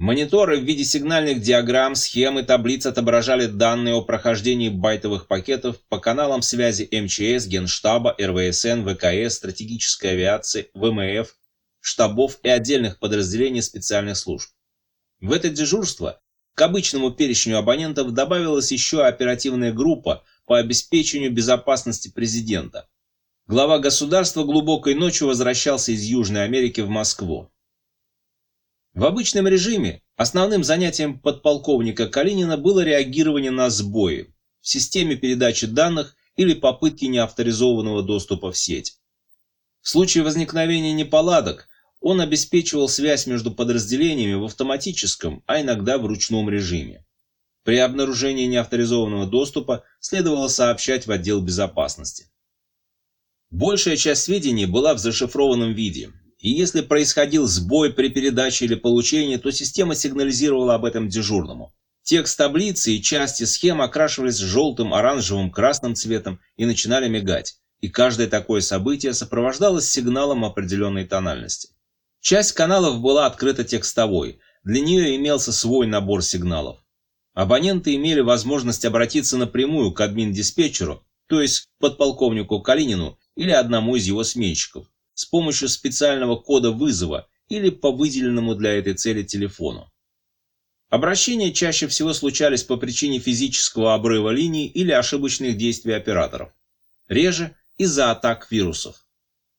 Мониторы в виде сигнальных диаграмм, схем и таблиц отображали данные о прохождении байтовых пакетов по каналам связи МЧС, Генштаба, РВСН, ВКС, стратегической авиации, ВМФ, штабов и отдельных подразделений специальных служб. В это дежурство к обычному перечню абонентов добавилась еще оперативная группа по обеспечению безопасности президента. Глава государства глубокой ночью возвращался из Южной Америки в Москву. В обычном режиме основным занятием подполковника Калинина было реагирование на сбои в системе передачи данных или попытки неавторизованного доступа в сеть. В случае возникновения неполадок он обеспечивал связь между подразделениями в автоматическом, а иногда в ручном режиме. При обнаружении неавторизованного доступа следовало сообщать в отдел безопасности. Большая часть сведений была в зашифрованном виде. И если происходил сбой при передаче или получении, то система сигнализировала об этом дежурному. Текст таблицы и части схем окрашивались желтым, оранжевым, красным цветом и начинали мигать. И каждое такое событие сопровождалось сигналом определенной тональности. Часть каналов была открыта текстовой, для нее имелся свой набор сигналов. Абоненты имели возможность обратиться напрямую к админ-диспетчеру, то есть к подполковнику Калинину или одному из его сменщиков, с помощью специального кода вызова или по выделенному для этой цели телефону. Обращения чаще всего случались по причине физического обрыва линий или ошибочных действий операторов. Реже из-за атак вирусов.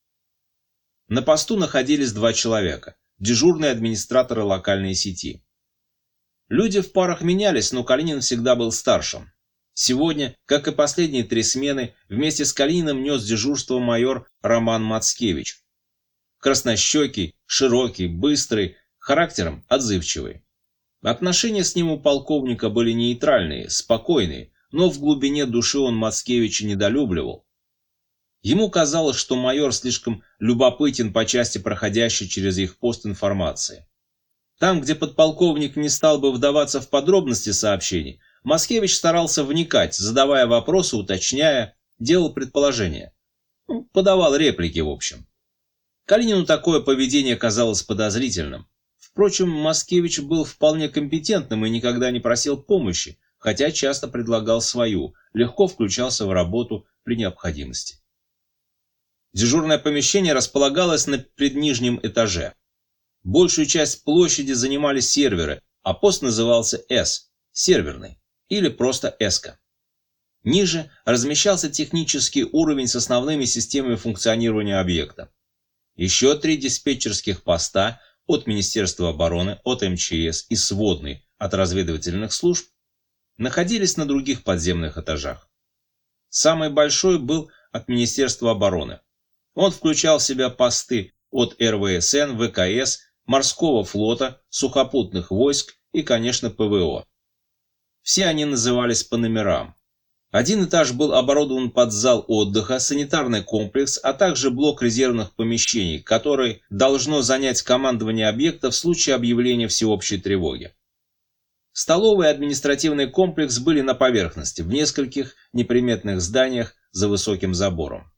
На посту находились 2 человека, дежурные администраторы локальной сети. Люди в парах менялись, но Калинин всегда был старшим. Сегодня, как и последние 3 смены, вместе с Калининым нес дежурство майор Роман Мацкевич. Краснощекий, широкий, быстрый, характером отзывчивый. Отношения с ним у полковника были нейтральные, спокойные, но в глубине души он Мацкевича недолюбливал. Ему казалось, что майор слишком любопытен по части проходящей через их пост информации. Там, где подполковник не стал бы вдаваться в подробности сообщений, Мацкевич старался вникать, задавая вопросы, уточняя, делал предположения. Подавал реплики, в общем. Калинину такое поведение казалось подозрительным. Впрочем, Мацкевич был вполне компетентным и никогда не просил помощи, хотя часто предлагал свою, легко включался в работу при необходимости. Дежурное помещение располагалось на преднижнем этаже. Большую часть площади занимали серверы, а пост назывался С – серверный, или просто Эска. Ниже размещался технический уровень с основными системами функционирования объекта. Еще 3 диспетчерских поста от Министерства обороны, от МЧС и сводный от разведывательных служб находились на других подземных этажах. Самый большой был от Министерства обороны. Он включал в себя посты от РВСН, ВКС, морского флота, сухопутных войск и, конечно, ПВО. Все они назывались по номерам. Один этаж был оборудован под зал отдыха, санитарный комплекс, а также блок резервных помещений, который должно занять командование объекта в случае объявления всеобщей тревоги. Столовый и административный комплекс были на поверхности, в нескольких неприметных зданиях за высоким забором.